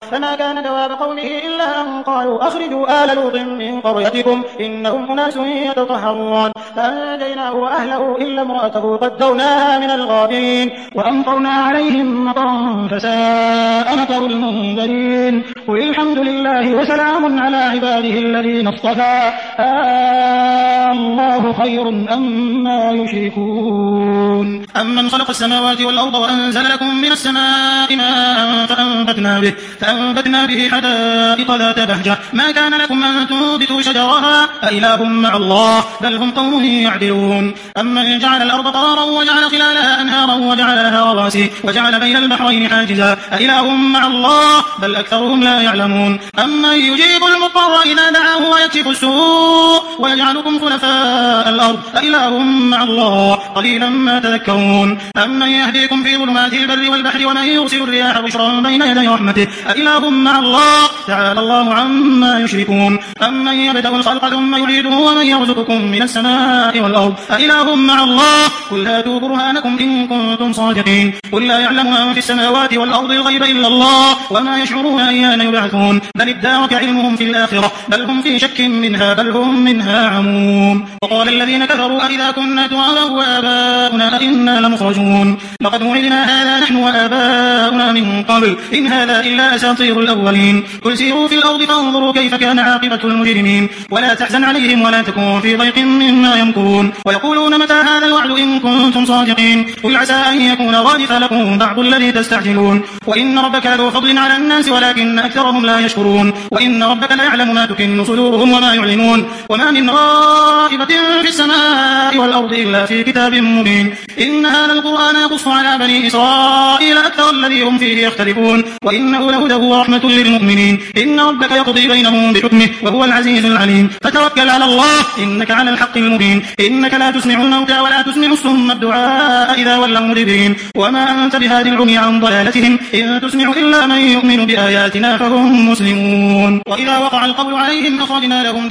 فما كان جواب قومه إلا أن قالوا أخرجوا آل لوط من قريتكم إنهم أناس يتطهرون فأنجيناه وأهله إلا امرأته قدرناها من الغابرين وأمطرنا عليهم مطرا فساء مطر المنذرين قل الحمد لله وسلام على عباده الذين اصطفى الله خير أما يشركون أمن خلق السماوات والأرض وأنزل لكم من السماء ماء فأنبتنا به حدائق ذات بهجة ما كان لكم أن تنبتوا شجرها أإله مع الله بل هم قوم يعدلون أمن جعل الأرض قرارا وجعل خلالها أنهارا وجعل لها رواسي وجعل بين البحرين حاجزا أإله مع الله بل أكثرهم لا يعلمون أمن يجيب المضطر إذا دعاه ويكشف السوء ويجعلكم خلفاء الأرض أإله مع الله قليلا ما تذكرون أمن يهديكم في ظلمات البر والبحر ومن يرسل الرياح بشرا بين يدي رحمته أإله مع الله تعالى الله عما يشركون أمن يبدأ الخلق ثم يعيده ومن يرزقكم من السماء والأرض أإله مع الله قل هاتوا برهانكم إن كنتم صادقين قل لا يعلم من في السماوات والأرض الغيب إلا الله وما يشعرون أيان يبعثون بل ادارك علمهم في الآخرة بل هم في شك منها بل هم منها عموم وقال الذين كفروا أئذا كنا ترابا وآباؤنا أئنا لمخرجون لقد وعدنا هذا نحن وآباؤنا من قبل إن هذا إلا أساطير الأولين قل سيروا في الأرض فانظروا كيف كان عاقبة المجرمين ولا تحزن عليهم ولا تكون في ضيق مما يمكرون ويقولون متى هذا الوعد إن كنتم صادقين قل عسى أن يكون ردف لكم بعض الذي تستعجلون وإن ربك لذو فضل على الناس ولكن أكثرهم لا يشكرون وإن ربك لا يعلم ما تكن صدورهم وما يعلنون وما من غائبة في السماء والأرض إلا في كتاب مبين إن هذا القرآن يقص على بني إسرائيل أكثر الذي هم فيه يختلفون وإنه لهدى ورحمة للمؤمنين إن ربك يقضي بينهم بحكمه وهو العزيز العليم فتوكل على الله إنك على الحق المبين إنك لا تسمع الموتى ولا تسمع الصم الدعاء إذا ولوا مدبرين وما أنت بهاد العمي عن ضلالتهم إن تسمع إلا من يؤمن بآياتنا فهم مسلمون وإذا وقع القول عليهم أخرجنا لهم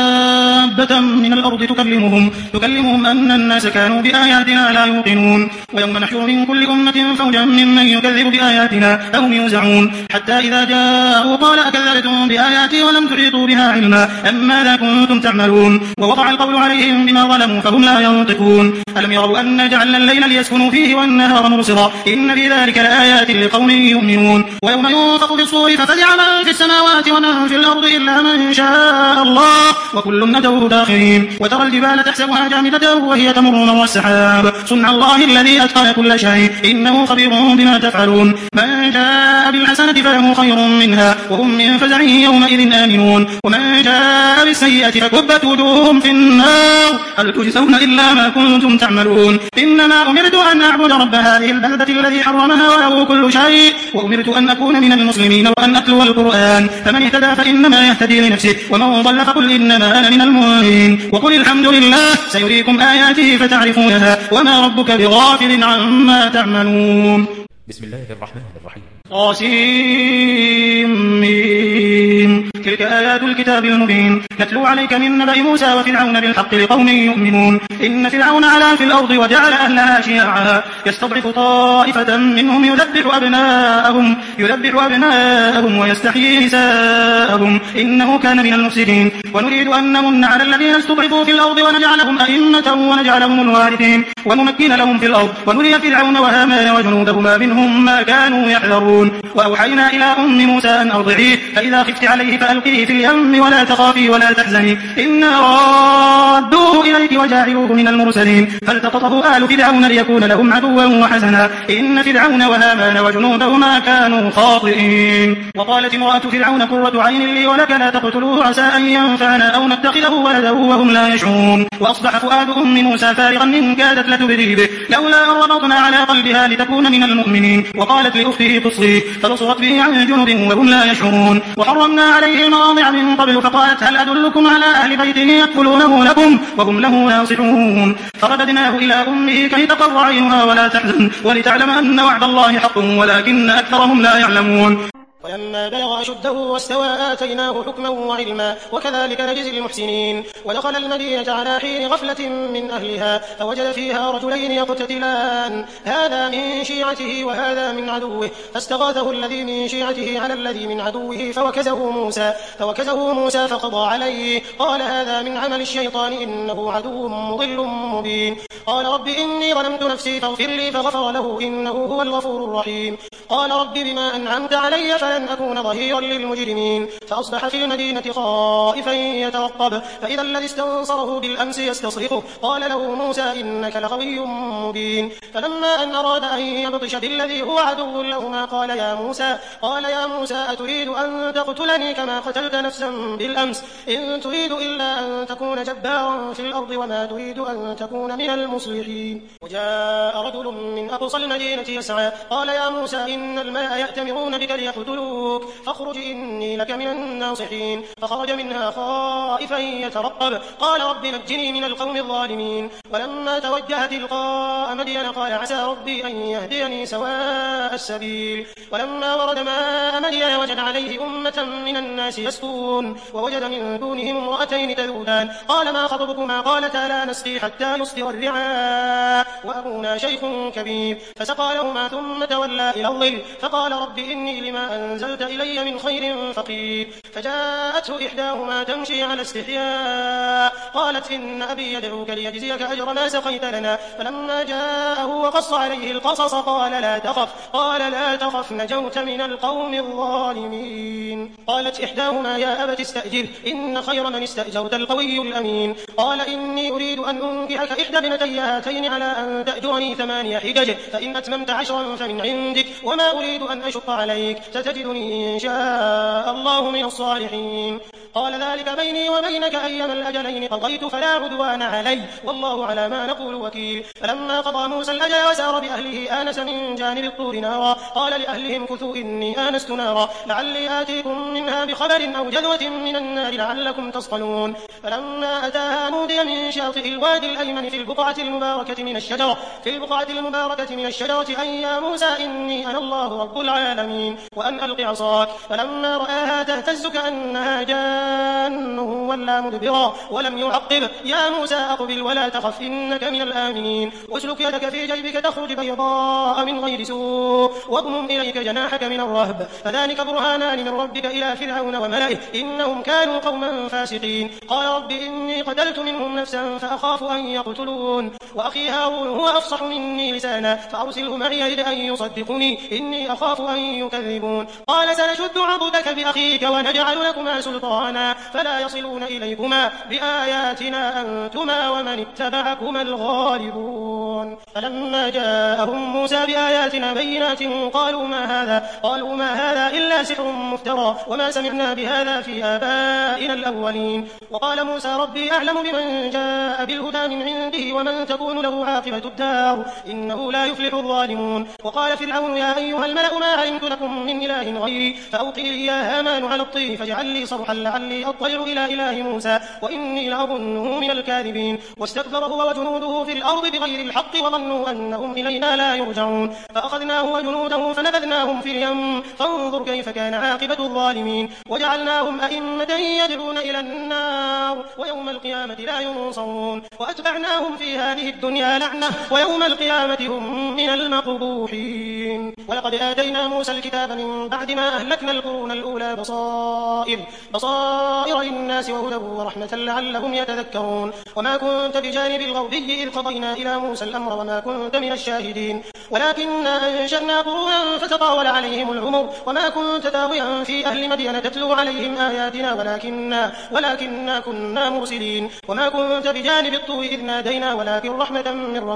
دابة من الأرض تكلمهم أن الناس كانوا بآياتنا لا يوقنون ويوم نحشر من كل أمة فوجا ممن يكذب بآياتنا فهم يوزعون حتى إذا جاءوا قال أكذبتم بآياتي ولم تحيطوا بها علما أم ماذا كنتم تعملون ووقع القول عليهم بما ظلموا فهم لا ينطقون ألم يروا أنا جعلنا الليل ليسكنوا فيه والنهار مبصرا إن في ذلك لآيات لقوم يؤمنون ويوم ينفخ في الصور ففزع من في السماوات ومن في الأرض إلا من شاء الله وكل أتوه داخرين وترى الجبال تحسبها جامدة وهي تمر مر السحاب صنع الله الذي أتقن كل شيء إنه خبير بما تفعلون من جاء بالحسنة فله خير منها وهم من فزع يومئذ آمنون ومن جاء بالسيئة فكبت وجوههم في النار هل تجزون إلا ما كنتم تعملون إنما أمرت أن أعبد رب هذه البلدة الذي حرمها وله كل شيء وأمرت أن أكون من المسلمين وأن أتلو القرآن فمن اهتدى فإنما يهتدي لنفسه ومن ضل فقل إنما أنا من المنذرين وقل الحمد لله سيريكم آياته فتعرفونها وما ربك بغافل عما تعملون بسم الله الرحمن الرحيم طاسيم تلك آيات الكتاب المبين نتلو عليك من نبأ موسى وفرعون بالحق لقوم يؤمنون إن فرعون علا في الأرض وجعل أهلها شيعا يستضعف طائفة منهم يذبح أبناءهم ويستحيي نساءهم إنه كان من المفسدين ونريد أن نمن على الذين استضعفوا في الأرض ونجعلهم أئمة ونجعلهم الوارثين ونمكن لهم في الأرض ونري فرعون وهامان وجنودهما منهم ما كانوا يحذرون وأوحينا إلى أم موسى أن أرضعيه فإذا خفت عليه فألقيه في اليم ولا تخافي ولا تحزني إنا رادوه إليك وجاعلوه من المرسلين فالتقطه آل فرعون ليكون لهم عدوا وحزنا إن فرعون وهامان وجنودهما كانوا خاطئين وقالت امرأة فرعون قرة عين لي ولك لا تقتلوه عسى أن ينفعنا أو نتخذه ولدا وهم لا يشعرون وأصبح فؤاد أم موسى فارغا إن كادت لتبدي به لولا أن ربطنا على قلبها لتكون من المؤمنين وقالت لأخته قصيه فبصرت به عن جنب وهم لا يشعرون وحرمنا عليه المواضع من قبل فقالت هل أدلكم على أهل بيته يكفلونه لكم وهم له ناصحون فرددناه إلى أمه كي تقر عينها ولا تحزن ولتعلم أن وعد الله حق ولكن أكثرهم لا يعلمون ولما بلغ أشده واستوى آتيناه حكما وعلما وكذلك نجزي المحسنين. ودخل المدينة على حين غفلة من أهلها فوجد فيها رجلين يقتتلان هذا من شيعته وهذا من عدوه فاستغاثه الذي من شيعته على الذي من عدوه فوكزه موسى فقضى عليه قال هذا من عمل الشيطان إنه عدو مضل مبين. قال رب إني ظلمت نفسي فاغفر لي فغفر له إنه هو الغفور الرحيم. قال رب بما أنعمت علي فلن أكون ظهيرا للمجرمين. فأصبح في المدينة خائفا يترقب فإذا الذي استنصره بالأمس يستصرخه قال له موسى إنك لغوي مبين. فلما أن أراد أن يبطش بالذي هو عدو لهما قال يا موسى أتريد أن تقتلني كما قتلت نفسا بالأمس إن تريد إلا أن تكون جبارا في الأرض وما تريد أن تكون من المصلحين. وجاء رجل من أقصى المدينة يسعى قال يا موسى إن الملأ يأتمرون بك ليقتلوك فاخرج إني لك من الناصحين. فخرج منها خائفا يترقب قال رب نجني من القوم الظالمين. ولما توجه تلقاء مدين قال عسى ربي أن يهديني سواء السبيل. ولما ورد ماء مدين وجد عليه أمة من الناس يسقون ووجد من دونهم امرأتين تذودان قال ما خطبكما قالتا لا نسقي حتى يصدر الرعاء وأبونا شيخ كبير. فسقى لهما ثم تولى إلى الظل فقال رب إني لما أنزلت إلي من خير فقير. فجاءته إحداهما تمشي على استحياء قالت إن أبي يدعوك ليجزيك أجر ما سقيت لنا. فلما جاءه وقص عليه القصص قال لا تخف نجوت من القوم الظالمين. قالت إحداهما يا أبت استأجر إن خير من استأجرت القوي الأمين. قال إني أريد أن أنكحك إحدى ابنتي هاتين على أن تأجرني 8 حجج فإن أتممت 10 فمن عندك وما أريد أن أشق عليك ستجدني إن شاء الله من الصالحين. قال ذلك بيني وبينك أيما الأجلين قضيت فلا عدوان علي والله على ما نقول وكيل. فلما قضى موسى الأجل وسار بأهله آنس من جانب الطور نارا قال لأهلهم كثوا إني آنست نارا لعلي آتيكم منها بخبر أو جذوة من النار لعلكم تصطلون. فلما أتاها نودي من شاطئ الوادي الأيمن في البقعة المباركة من الشجرة أن يا موسى إني أنا الله رب العالمين وأن ألق عصاك. فلما رآها تهتز كأنها جان ولا مدبرا ولم يعقب يا موسى أقبل ولا تخف إنك من الآمنين. واسلك يدك في جيبك تخرج بيضاء من غير سوء واضمم إليك جناحك من الرهب فذلك برهانان من ربك إلى فرعون وملئه إنهم كانوا قوما فاسقين. قال رب إني قتلت منهم نفسا فأخاف أن يقتلون وأخي هارون هو أفصح مني لسانا فأرسله معي يرد أن يصدقني إني أخاف أن يكذبون. قال سنشد عضدك بأخيك ونجعل لكما سلطانا فلا يصلون إليكما بآياتنا أنتما ومن اتبعكما الغالبون. فلما جاءهم موسى بآياتنا بينات قالوا ما هذا إلا سحر مفترى وما سمعنا بهذا في آبائنا الأولين. وقال موسى ربي أعلم بمن جاء بالهدى من عنده ومن تكون له عاقبة الدار إنه لا يفلح الظالمون. وقال فرعون يا أيها الملأ ما علمت لكم من إله غيري فأوقد لي يا هامان على الطين فاجعل لي صرحا لعلي أطلع إلى إله موسى وإني لأظنه من الكاذبين. واستكبر هو وجنوده في الأرض بغير الحق وظنوا أنهم إلينا لا يرجعون فأخذناه وجنوده فنبذناهم في اليم فانظر كيف كان عاقبة الظالمين. وجعلناهم أئمة يدعون إلى النار ويوم القيامة لا ينصرون وأتبعناهم في هذه الدنيا لعنة ويوم القيامة هم من المقبوحين. ولقد آتينا موسى الكتاب من بعد ما أهلكنا القرون الأولى بصائر للناس وهدى ورحمة لعلهم يتذكرون. وما كنت بجانب الغربي إذ قضينا إلى موسى الأمر وما كنت من الشاهدين ولكننا أنشأنا قرونا فتطاول عليهم العمر وما كنت تاويا في أهل مدين تتلو عليهم آياتنا ولكننا كنا مرسلين. وما كنت بجانب الطور إذ نادينا ولكن رحمة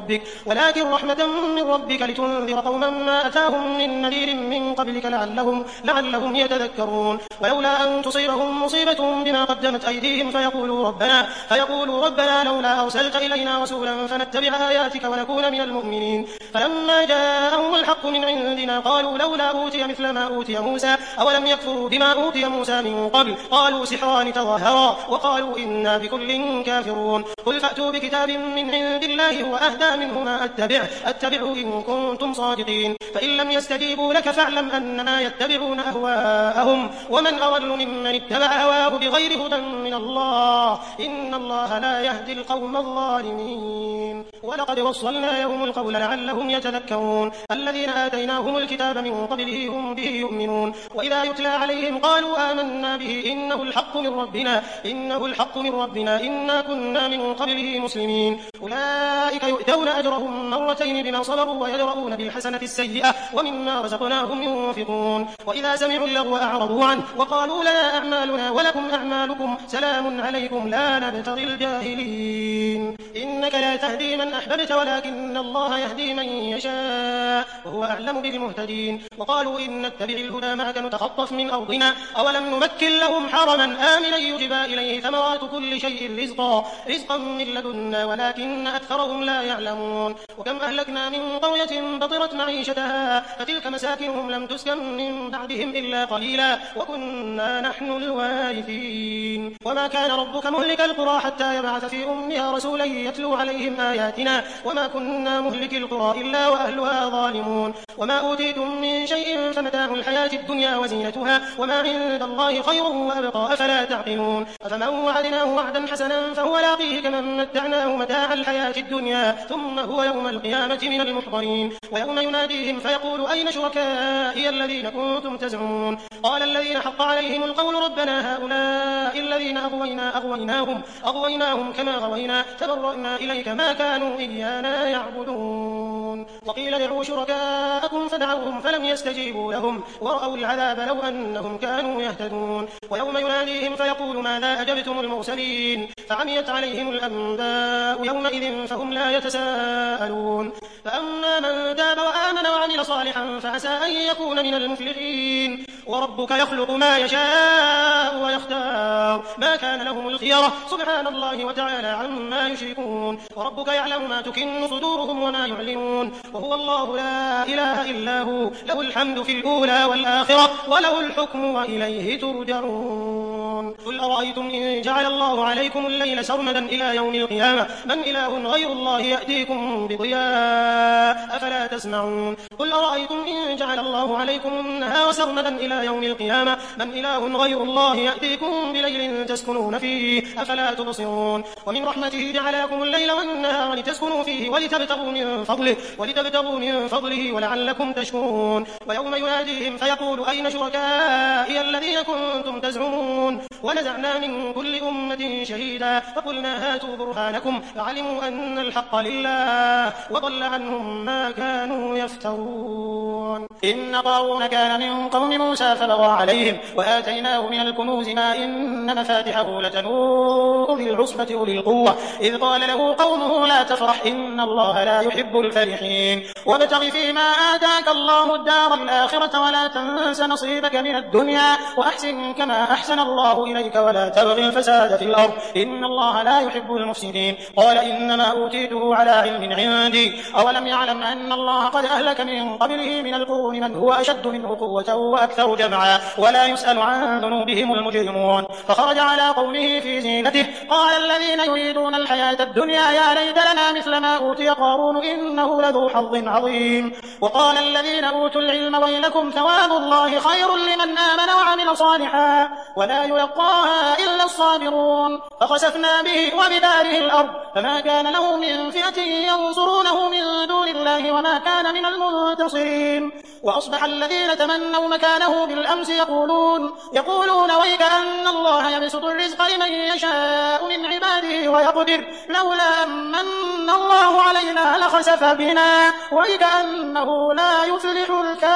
من ربك لتنذر قوما ما أتاهم من نذير من قبلك لعلهم يتذكرون. ولولا أن تصيبهم مصيبة بما قدمت أيديهم فيقولوا ربنا لولا أرسلت إلينا رسولا فنتبع آياتك ونكون من المؤمنين. فلما جاءهم الحق من عندنا قالوا لولا أوتي مثل ما أوتي موسى أولم يكفروا بما أوتي موسى من قبل قالوا سحران تظاهرا وقالوا إنا بكل كافرون. قل فأتوا بكتاب من عند الله هو أهدى منه ما أتبعه إن كنتم صادقين. فإن لم يستجيبوا لك فاعلم أنما يتبعون أهواءهم ومن أضل ممن اتبع هواه بغير هدى من الله إن الله لا يهدي القوم الظالمين ولقد وصلنا لهم القول لعلهم يتذكرون الذين آتيناهم الكتاب من قبله هم به يؤمنون وإذا يتلى عليهم قالوا آمنا به إنه الحق من ربنا إنا كنا من قبله مسلمين أولئك يؤتون أجرهم مرتين بما صبروا ويدرؤون بالحسنة السيئة ومما رزقناهم ينفقون وإذا سمعوا اللغو أعرضوا عنه وقالوا لنا أعمالنا ولكم أعمالكم سلام عليكم لا نبتغي الجاهلين إنك لا تهدي من أحببت ولكن الله يهدي من يشاء وهو أعلم بالمهتدين وقالوا إن نتبع الهدى معك نتخطف من أرضنا أولم نمكن لهم حرما آمنا يجبى إليه ثمرات كل شيء رزقا من لدنا ولكن أكثرهم لا يعلمون وكم أهلكنا من قرية بطرت معيشتها فتلك مساكنهم لم تسكن من بعدهم إلا قليلا وكنا نحن الوارثين وما كان ربك مهلك القرى حتى يبعث في أمها رسولا يتلو عليهم آياتنا وما كنا مهلك القرى إلا وأهلها ظالمون وما أوتيتم من شيء فمتاع الحياة الدنيا وزينتها وما عند الله خير وأبقى أفلا تعقلون أفمن وعدناه وعدا حسنا فهو لاقيه كمن متعناه متاع الحياة الدنيا ثم هو يوم القيامة من المحضرين ويوم يناديهم فيقول أين شركائي الذين كنتم تزعمون قال الذين حق عليهم القول ربنا هؤلاء الذين أغويناهم كما غوينا تبرأنا إليك ما كانوا إيانا يعبدون وقيل ادعوا شركاءكم فدعوهم فلم يستجيبوا لهم ورأوا العذاب لو أنهم كانوا يهتدون ويوم يناديهم فيقول ماذا أجبتم المرسلين فعميت عليهم الأنباء يومئذ فهم لا يتساءلون فأما من تاب وآمن وعمل صالحا فعسى أن يكون من المفلحين وربك يخلق ما يشاء ويختار ما كان لهم الخيرة سبحان الله وتعالى عما يشركون وربك يعلم ما تكن صدورهم وما يعلنون وهو الله لا إله إلا هو له الحمد في الأولى والآخرة وله الحكم وإليه ترجعون قل أرأيتم إن جعل الله عليكم الليل سرمدا إلى يوم القيامة من إله غير الله يأتيكم بضياء أفلا تسمعون قل أرأيتم إن جعل الله عليكم النهار سرمدا إلى يوم القيامة من إله غير الله يأتيكم بليل تسكنون فيه أفلا تبصرون ومن رحمته جعل لكم الليل والنهار لتسكنوا فيه ولتبتغوا من فضله ولعلكم تشكرون ويوم يناديهم فيقول أين شركائي الذين كنتم تزعمون ونزعنا من كل أمة شهيدا فقلنا هاتوا برهانكم فعلموا أن الحق لله وضل عنهم ما كانوا يفترون إن قارون كان من قوم موسى فبغى عليهم وآتيناه من الكنوز ما إن مفاتحه لتنوء بالعصبة أولي القوة إذ قال له قومه لا تفرح إن الله لا يحب الفرحين وابتغ فيما آتاك الله الدار الآخرة ولا تنس نصيبك من الدنيا وأحسن كما أحسن الله إليك ولا تبغ الفساد في الأرض إن الله لا يحب المفسدين قال إنما أوتيته على علم عندي أولم يعلم أن الله قد أهلك من قبله من القرون من هو أشد منه قوة وأكثر جمعا ولا يسأل عن ذنوبهم المجرمون فخرج على قومه في زينته قال الذين يريدون الحياة الدنيا يا ليت لنا مثل ما أوتي قارون إنه لذو حظ عظيم وقال الذين أوتوا العلم ويلكم ثواب الله خير لمن آمن وعمل صالحا ولا يلقاها إلا الصابرون فخسفنا به وبداره الأرض فما كان له من فئة ينصرونه من دون الله وما كان من المنتصرين وأصبح الذين تمنوا مكانه بالأمس يقولون ويك أن الله يبسط الرزق لمن يشاء من عباده ويقدر لولا أمن الله علينا لخسف بنا ويك أنه لا يفلح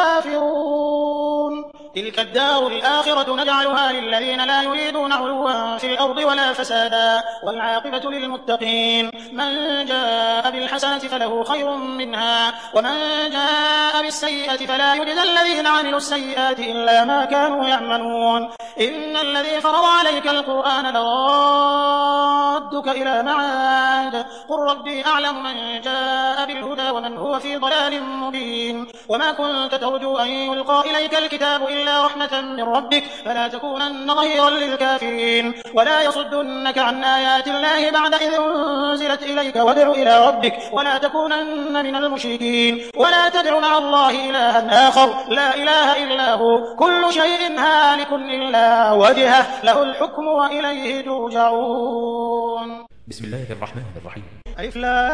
الكافرون تلك الدار الآخرة نجعلها للذين لا يريدون علوا في الأرض ولا فسادا والعاقبة للمتقين من جاء بالحسنة فله خير منها ومن جاء بالسيئة فلا يجزى الذين عملوا السيئات إلا ما كانوا يعملون إن الذي فرض عليك القرآن لرادك ردك إلى معاد قل ربي أعلم من جاء بالهدى ومن هو في ضلال مبين وما كنت ترجو أن يلقى إليك الكتاب إلا رحمة من ربك فلا تكونن ظهيرا للكافرين ولا يصدنك عن آيات الله بعد إذ أنزلت إليك وادع إلى ربك ولا تكونن من المشركين ولا تدع مع الله إلها آخر لا إله إلا هو كل شيء هالك إلا وجهه له الحكم وإليه ترجعون. بسم الله الرحمن الرحيم. ألف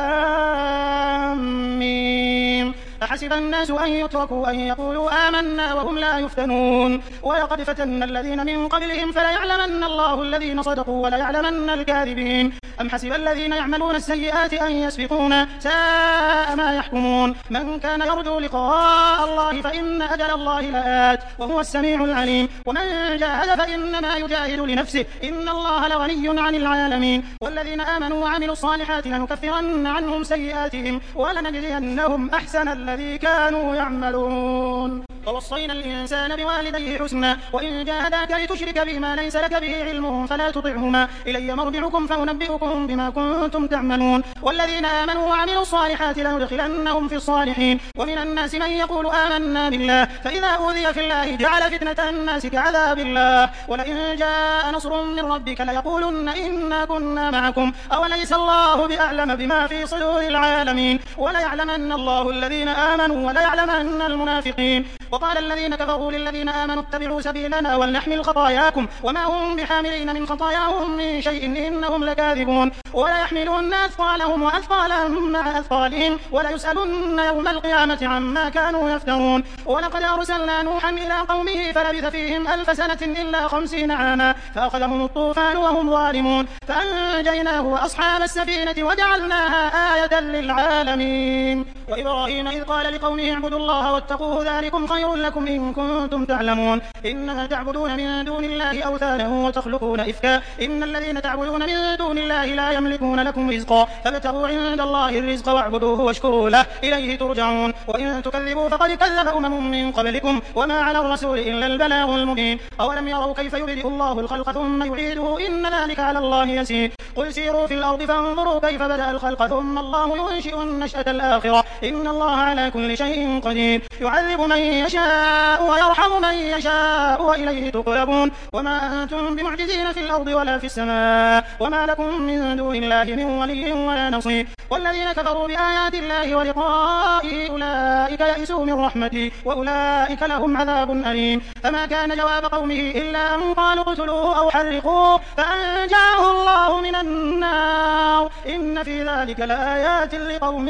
لام ميم أحسب الناس أن يتركوا أن يقولوا آمنا وهم لا يفتنون ولقد فتنا الذين من قبلهم فليعلمن الله الذين صدقوا وليعلمن الكاذبين أم حسب الذين يعملون السيئات أن يسبقونا ساء ما يحكمون من كان يرجو لقاء الله فإن أجل الله لآت وهو السميع العليم ومن جاهد فإنما يجاهد لنفسه إن الله لغني عن العالمين والذين آمنوا وعملوا الصالحات لنكفرن عنهم سيئاتهم ولنجزينهم أحسن الذي كانوا يعملون ووصينا الإنسان بوالديه حسنا وإن جاهداك لتشرك بما ليس لك به علم فلا تطعهما إلي مرجعكم فأنبئكم بما كنتم تعملون والذين آمنوا وعملوا الصالحات لندخلنهم في الصالحين ومن الناس من يقول آمنا بالله فإذا أوذي في الله جعل فتنة الناس كعذاب الله ولئن جاء نصر من ربك ليقولن إنا كنا معكم أوليس الله بأعلم بما في صدور العالمين وليعلمن الله الذين آمنوا وليعلمن المنافقين وقال الذين كفروا للذين آمنوا اتبعوا سبيلنا ولنحمل خطاياكم وما هم بحاملين من خطاياهم من شيء إنهم لكاذبون وليحملون أثقالهم وأثقالا مع أثقالهم وليسألن يوم القيامة عما كانوا يفترون ولقد أرسلنا نوحا إلى قومه فلبث فيهم 1000 سنة إلا 50 عاما فأخذهم الطوفان وهم ظالمون فأنجيناه وأصحاب السفينة وجعلناها آية للعالمين وإبراهيم إذ قال لقومه اعبدوا الله واتقوه ذلكم خير لكم إن كنتم تعلمون إنما تعبدون من دون الله أوثانا وتخلقون إفكا إن الذين تعبدون من دون الله لا يملكون لكم رزقا فابتغوا عند الله الرزق واعبدوه واشكروا له إليه ترجعون وإن تكذبوا فقد كذب أمم من قبلكم وما على الرسول إلا البلاغ المبين أولم يروا كيف يبدئ الله الخلق ثم يعيده إن ذلك على الله يسير قل سيروا في الأرض فانظروا كيف بدأ الخلق ثم الله ينشئ النشأة الآخرة إن الله على كل شيء قدير يعذب من يشاء ويرحم من يشاء وإليه تقلبون وما أنتم بمعجزين في الأرض ولا في السماء وما لكم من دون الله من ولي ولا نصير والذين كفروا بآيات الله ولقائه أولئك يئسوا من رحمتي وأولئك لهم عذاب أليم فما كان جواب قومه إلا أن قالوا اقتلوه أو حرقوه فأنجاه الله من النار إن في ذلك لآيات لقوم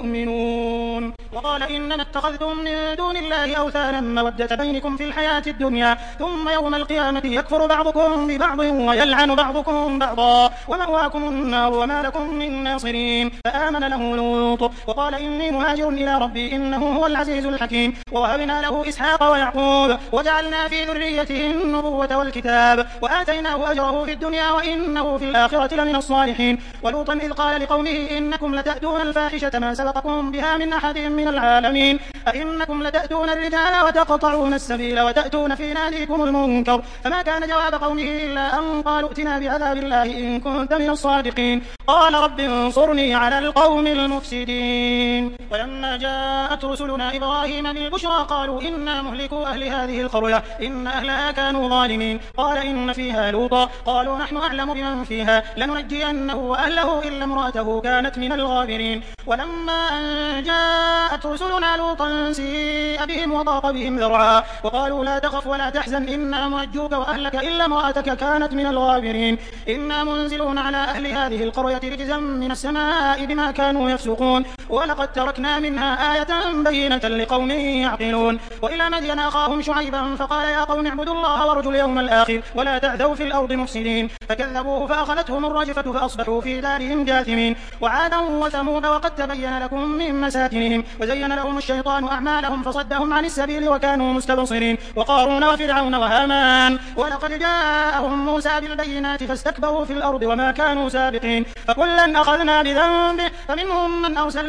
يؤمنون وقال إنما اتخذتم من دون الله أوثانا مودة بينكم في الحياة الدنيا ثم يوم القيامة يكفر بعضكم ببعض ويلعن بعضكم بعضا ومأواكم النار وما لكم من ناصرين فآمن له لوط وقال إني مهاجر إلى ربي إنه هو العزيز الحكيم ووهبنا له إسحاق ويعقوب وجعلنا في ذريته النبوة والكتاب وآتيناه أجره في الدنيا وإنه في الآخرة لمن الصالحين ولوطا إذ قال لقومه إنكم لتأتون الفاحشة ما سبقكم بها من أحد من العالمين أئنكم لتأتون الرجال وتقطعون السبيل وتأتون في ناديكم المنكر فما كان جواب قومه إلا أن قالوا ائتنا بعذاب الله إن كنت من الصادقين قال رب انصرني على القوم المفسدين ولما جاءت رسلنا إبراهيم بالبشرى قالوا إنا مهلكوا أهل هذه القرية إن أهلها كانوا ظالمين قال إن فيها لوطا قالوا نحن أعلم بمن فيها لننجينه وأهله إلا امرأته كانت من الغابرين ولما أن جاءت رسلنا لوطا سيء بهم وضاق بهم ذرعا وقالوا لا تخف ولا تحزن إنا منجوك وأهلك إلا امرأتك كانت من الغابرين إنا منزلون على أهل هذه القرية رجزا من السماء بما كانوا يفسقون ولقد تركنا منها آية بينة لقوم يعقلون وإلى مدين أخاهم شعيبا فقال يا قوم اعبدوا الله وارجوا اليوم الآخر ولا تعثوا في الأرض مفسدين فكذبوه فأخذتهم الرجفة فأصبحوا في دارهم جاثمين وعادا وثمود وقد تبين لكم من مساكنهم وزين لهم الشيطان أعمالهم فصدهم عن السبيل وكانوا مستبصرين وقارون وفرعون وهامان ولقد جاءهم موسى بالبينات فاستكبروا في الأرض وما كانوا سابقين فكلا أخذنا بذنبه فمنهم من أرسلنا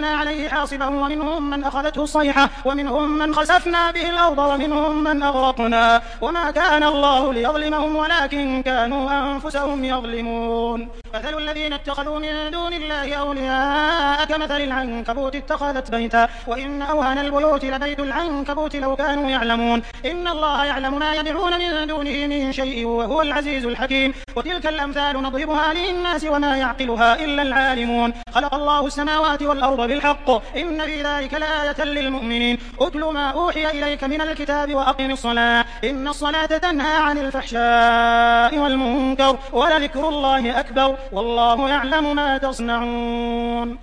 أرسلنا عليه حاصبا ومنهم من أخذته الصيحة ومنهم من خسفنا به الأرض ومنهم من أغرقنا وما كان الله ليظلمهم ولكن كانوا أنفسهم يظلمون. مثل الذين اتخذوا من دون الله أولياء كمثل العنكبوت اتخذت بيتا وإن أوهن البيوت لبيت العنكبوت لو كانوا يعلمون. إن الله يعلم ما يدعون من دونه من شيء وهو العزيز الحكيم. وتلك الأمثال نضربها للناس وما يعقلها إلا العالمون. خلق الله السماوات والأرض بالحق إن في ذلك لآية للمؤمنين. أتل ما أوحي إليك من الكتاب وأقم الصلاة إن الصلاة تنهى عن الفحشاء والمنكر ولذكر الله أكبر والله يعلم ما تصنعون.